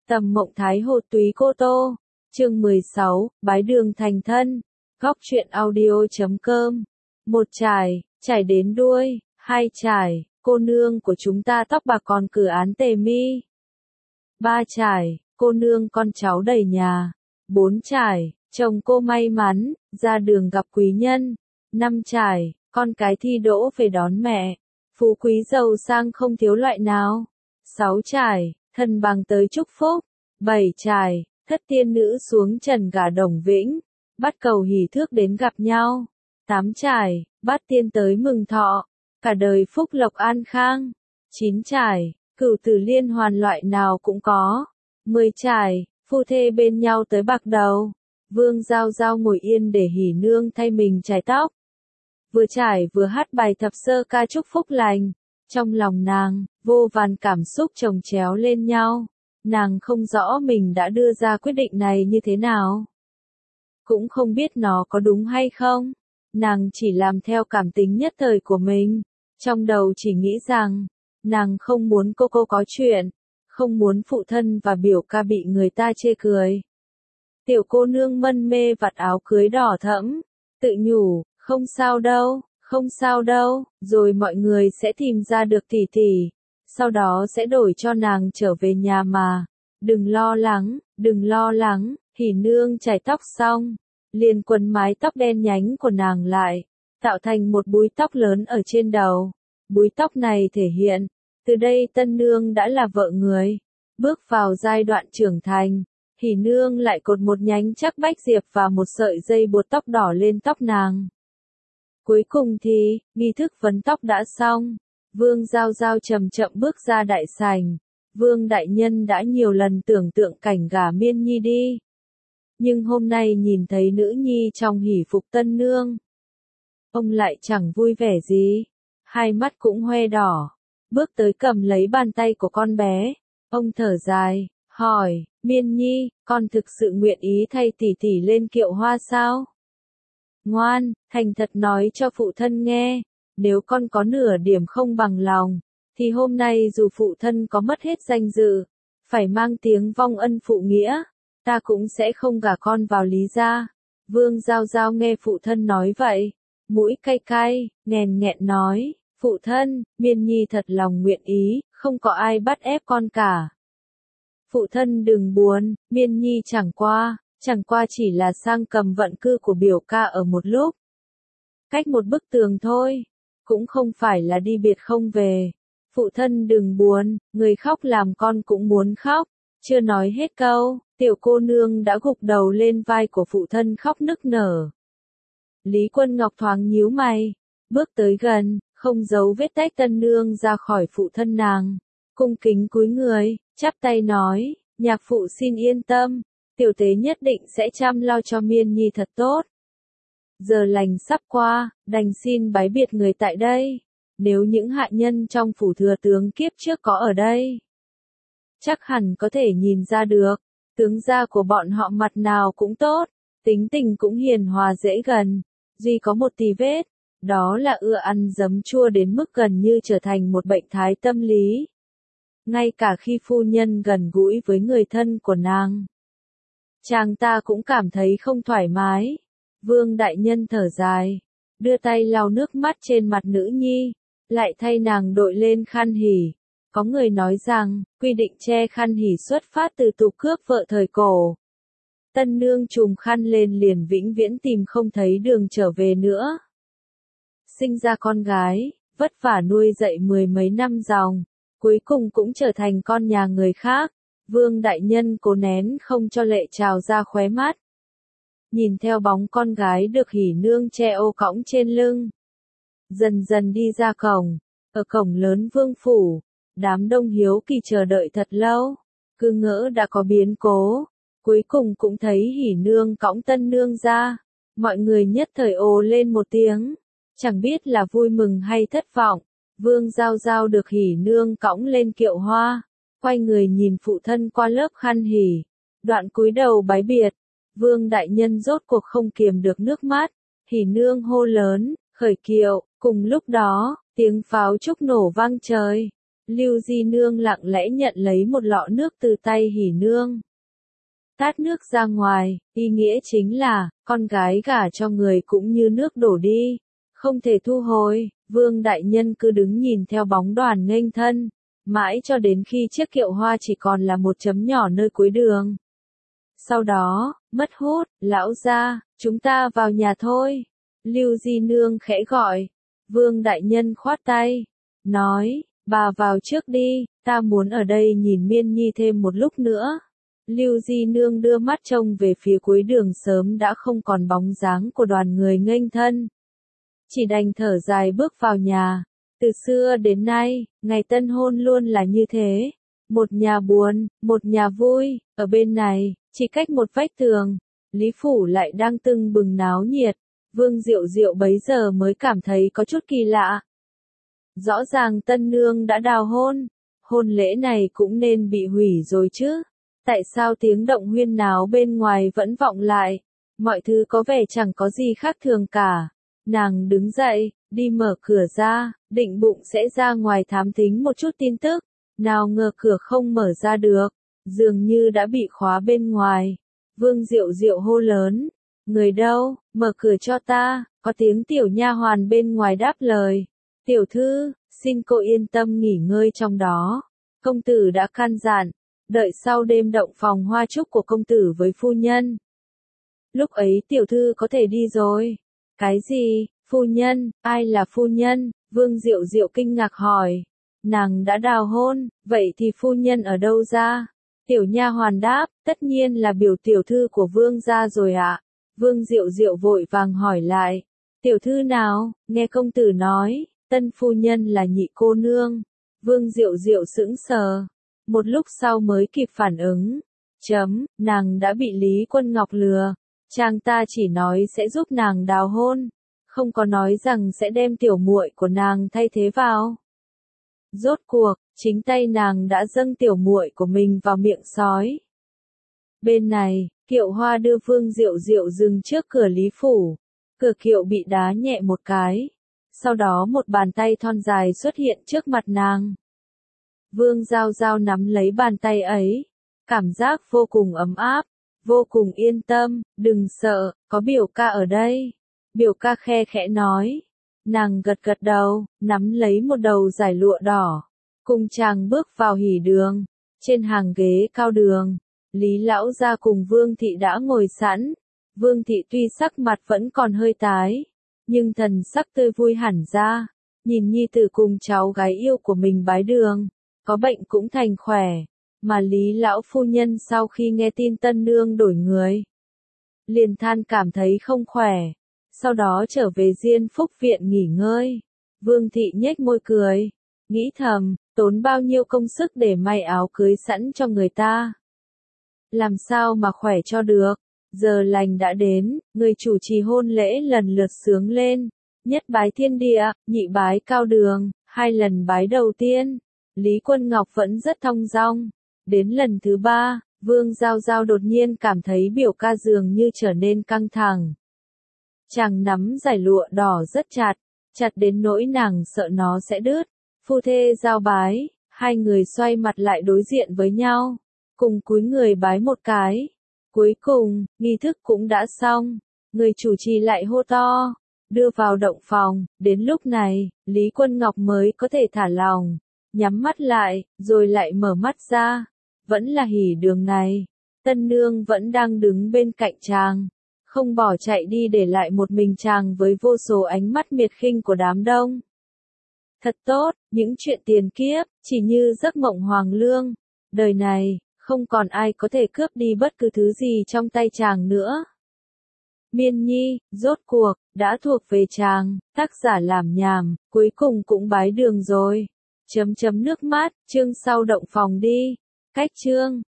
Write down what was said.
Tầm Mộng Thái Hồ Túy Cô Tô. Chương 16, Bái đường thành thân. Góc truyện audio.com. Một trải, trải đến đuôi. Hai trải, cô nương của chúng ta tóc bạc còn cử án tề mi. Ba trải, cô nương con cháu đầy nhà. Bốn trải, chồng cô may mắn, ra đường gặp quý nhân. Năm trải, con cái thi đỗ về đón mẹ. Phú quý giàu sang không thiếu loại nào. Sáu trải, thân bằng tới chúc phúc. Bảy trải, thất tiên nữ xuống trần gả Đồng Vĩnh. Bắt cầu hỷ thước đến gặp nhau. Tám trải, bát tiên tới mừng thọ. Cả đời phúc lộc an khang. Chín trải, cửu tử liên hoàn loại nào cũng có. 10 trải, phu thê bên nhau tới bạc đầu. Vương Giao Giao ngồi yên để hỉ nương thay mình chải tóc. Vừa trải vừa hát bài thập sơ ca chúc phúc lành. Trong lòng nàng, vô vàn cảm xúc chồng chéo lên nhau. Nàng không rõ mình đã đưa ra quyết định này như thế nào. Cũng không biết nó có đúng hay không. Nàng chỉ làm theo cảm tính nhất thời của mình. Trong đầu chỉ nghĩ rằng, nàng không muốn cô có chuyện. Không muốn phụ thân và biểu ca bị người ta chê cười. Tiểu cô nương mân mê vặt áo cưới đỏ thẫm. Tự nhủ, không sao đâu, không sao đâu. Rồi mọi người sẽ tìm ra được tỷ tỷ. Sau đó sẽ đổi cho nàng trở về nhà mà. Đừng lo lắng, hỉ nương chải tóc xong. Liền quấn mái tóc đen nhánh của nàng lại. Tạo thành một búi tóc lớn ở trên đầu. Búi tóc này thể hiện, từ đây tân nương đã là vợ người. Bước vào giai đoạn trưởng thành, hỉ nương lại cột một nhánh chắc bách diệp và một sợi dây buộc tóc đỏ lên tóc nàng. Cuối cùng thì, nghi thức vấn tóc đã xong. Vương Giao Giao chậm chậm bước ra đại sảnh. Vương đại nhân đã nhiều lần tưởng tượng cảnh gả Miên Nhi đi. Nhưng hôm nay nhìn thấy nữ nhi trong hỷ phục tân nương. Ông lại chẳng vui vẻ gì. Hai mắt cũng hoe đỏ. Bước tới cầm lấy bàn tay của con bé. Ông thở dài, hỏi, Miên Nhi, con thực sự nguyện ý thay tỷ tỷ lên kiệu hoa sao? Ngoan, thành thật nói cho phụ thân nghe. Nếu con có nửa điểm không bằng lòng, thì hôm nay dù phụ thân có mất hết danh dự, phải mang tiếng vong ân phụ nghĩa, ta cũng sẽ không gả con vào Lý gia. Vương Giao Giao nghe phụ thân nói vậy, mũi cay cay, nghèn nghẹn nói, phụ thân, Miên Nhi thật lòng nguyện ý, không có ai bắt ép con cả. Phụ thân đừng buồn, Miên Nhi chẳng qua chỉ là sang cầm vận cư của biểu ca ở một lúc. Cách một bức tường thôi. Cũng không phải là đi biệt không về. Phụ thân đừng buồn, người khóc làm con cũng muốn khóc. Chưa nói hết câu, tiểu cô nương đã gục đầu lên vai của phụ thân khóc nức nở. Lý Quân Ngọc thoáng nhíu mày, bước tới gần, không giấu vết tách tân nương ra khỏi phụ thân nàng. Cung kính cúi người, chắp tay nói, nhạc phụ xin yên tâm, tiểu tế nhất định sẽ chăm lo cho Miên Nhi thật tốt. Giờ lành sắp qua, đành xin bái biệt người tại đây. Nếu những hạ nhân trong phủ thừa tướng kiếp trước có ở đây, chắc hẳn có thể nhìn ra được, tướng gia của bọn họ mặt nào cũng tốt, tính tình cũng hiền hòa dễ gần, duy có một tì vết, đó là ưa ăn giấm chua đến mức gần như trở thành một bệnh thái tâm lý. Ngay cả khi phu nhân gần gũi với người thân của nàng, chàng ta cũng cảm thấy không thoải mái. Vương đại nhân thở dài, đưa tay lau nước mắt trên mặt nữ nhi, lại thay nàng đội lên khăn hỉ. Có người nói rằng, quy định che khăn hỉ xuất phát từ tục cướp vợ thời cổ. Tân nương trùm khăn lên liền vĩnh viễn tìm không thấy đường trở về nữa. Sinh ra con gái, vất vả nuôi dạy mười mấy năm dòng, cuối cùng cũng trở thành con nhà người khác. Vương đại nhân cố nén không cho lệ trào ra khóe mắt. Nhìn theo bóng con gái được hỉ nương che ô cõng trên lưng. Dần dần đi ra cổng, ở cổng lớn vương phủ, đám đông hiếu kỳ chờ đợi thật lâu, cứ ngỡ đã có biến cố, cuối cùng cũng thấy hỉ nương cõng tân nương ra, mọi người nhất thời ồ lên một tiếng, chẳng biết là vui mừng hay thất vọng. Vương Giao Giao được hỉ nương cõng lên kiệu hoa, quay người nhìn phụ thân qua lớp khăn hỉ, đoạn cúi đầu bái biệt. Vương đại nhân rốt cuộc không kiềm được nước mắt, hỉ nương hô lớn, khởi kiệu, cùng lúc đó, tiếng pháo trúc nổ vang trời. Lưu Di Nương lặng lẽ nhận lấy một lọ nước từ tay Hỉ Nương. Tát nước ra ngoài, ý nghĩa chính là, con gái gả cho người cũng như nước đổ đi, không thể thu hồi. Vương đại nhân cứ đứng nhìn theo bóng đoàn nghênh thân, mãi cho đến khi chiếc kiệu hoa chỉ còn là một chấm nhỏ nơi cuối đường. Sau đó, mất hút, lão gia, chúng ta vào nhà thôi. Lưu Di Nương khẽ gọi. Vương đại nhân khoát tay, nói, bà vào trước đi, ta muốn ở đây nhìn Miên Nhi thêm một lúc nữa. Lưu Di Nương đưa mắt trông về phía cuối đường sớm đã không còn bóng dáng của đoàn người nghênh thân. Chỉ đành thở dài bước vào nhà. Từ xưa đến nay, ngày tân hôn luôn là như thế. Một nhà buồn, một nhà vui, ở bên này, chỉ cách một vách tường. Lý Phủ lại đang tưng bừng náo nhiệt. Vương Diệu Diệu bấy giờ mới cảm thấy có chút kỳ lạ. Rõ ràng tân nương đã đào hôn. Hôn lễ này cũng nên bị hủy rồi chứ. Tại sao tiếng động huyên náo bên ngoài vẫn vọng lại? Mọi thứ có vẻ chẳng có gì khác thường cả. Nàng đứng dậy, đi mở cửa ra, định bụng sẽ ra ngoài thám thính một chút tin tức. Nào ngờ cửa không mở ra được, dường như đã bị khóa bên ngoài. Vương Diệu Diệu hô lớn, người đâu, mở cửa cho ta, có tiếng tiểu nha hoàn bên ngoài đáp lời. Tiểu thư, xin cô yên tâm nghỉ ngơi trong đó. Công tử đã căn dặn, đợi sau đêm động phòng hoa chúc của công tử với phu nhân. Lúc ấy tiểu thư có thể đi rồi. Cái gì, phu nhân, ai là phu nhân? Vương Diệu Diệu kinh ngạc hỏi. Nàng đã đào hôn, vậy thì phu nhân ở đâu ra? Tiểu nha hoàn đáp, tất nhiên là biểu tiểu thư của vương gia rồi ạ. Vương Diệu Diệu vội vàng hỏi lại. Tiểu thư nào, nghe công tử nói, tân phu nhân là nhị cô nương. Vương Diệu Diệu sững sờ. Một lúc sau mới kịp phản ứng. Nàng đã bị Lý Quân Ngọc lừa. Chàng ta chỉ nói sẽ giúp nàng đào hôn, không có nói rằng sẽ đem tiểu muội của nàng thay thế vào. Rốt cuộc, chính tay nàng đã dâng tiểu muội của mình vào miệng sói. Bên này, kiệu hoa đưa Vương Diệu Diệu dừng trước cửa Lý Phủ. Cửa kiệu bị đá nhẹ một cái. Sau đó một bàn tay thon dài xuất hiện trước mặt nàng. Vương Giao Giao nắm lấy bàn tay ấy. Cảm giác vô cùng ấm áp. Vô cùng yên tâm, đừng sợ, có biểu ca ở đây. Biểu ca khe khẽ nói. Nàng gật gật đầu, nắm lấy một đầu dải lụa đỏ. Cùng chàng bước vào hỉ đường. Trên hàng ghế cao đường, Lý Lão gia cùng Vương Thị đã ngồi sẵn. Vương Thị tuy sắc mặt vẫn còn hơi tái, nhưng thần sắc tươi vui hẳn ra. Nhìn nhi tử cùng cháu gái yêu của mình bái đường, có bệnh cũng thành khỏe. Mà Lý lão phu nhân sau khi nghe tin tân nương đổi người, liền than cảm thấy không khỏe, sau đó trở về Diên Phúc viện nghỉ ngơi. Vương Thị nhếch môi cười, nghĩ thầm, tốn bao nhiêu công sức để may áo cưới sẵn cho người ta. Làm sao mà khỏe cho được, giờ lành đã đến, người chủ trì hôn lễ lần lượt xướng lên, nhất bái thiên địa, nhị bái cao đường, 2 lần bái đầu tiên. Lý Quân Ngọc vẫn rất thong dong. Đến lần thứ 3, Vương Giao Giao đột nhiên cảm thấy biểu ca dường như trở nên căng thẳng. Chàng nắm dải lụa đỏ rất chặt, chặt đến nỗi nàng sợ nó sẽ đứt. Phu thê giao bái, 2 người xoay mặt lại đối diện với nhau, cùng cúi người bái một cái. Cuối cùng, nghi thức cũng đã xong, người chủ trì lại hô to, đưa vào động phòng. Đến lúc này, Lý Quân Ngọc mới có thể thả lòng, nhắm mắt lại, rồi lại mở mắt ra. Vẫn là hỉ đường này, tân nương vẫn đang đứng bên cạnh chàng, không bỏ chạy đi để lại một mình chàng với vô số ánh mắt miệt khinh của đám đông. Thật tốt, những chuyện tiền kiếp, chỉ như giấc mộng hoàng lương. Đời này, không còn ai có thể cướp đi bất cứ thứ gì trong tay chàng nữa. Miên Nhi, rốt cuộc, đã thuộc về chàng, tác giả làm nhảm, cuối cùng cũng bái đường rồi. Nước mắt, chương sau động phòng đi. Cách chương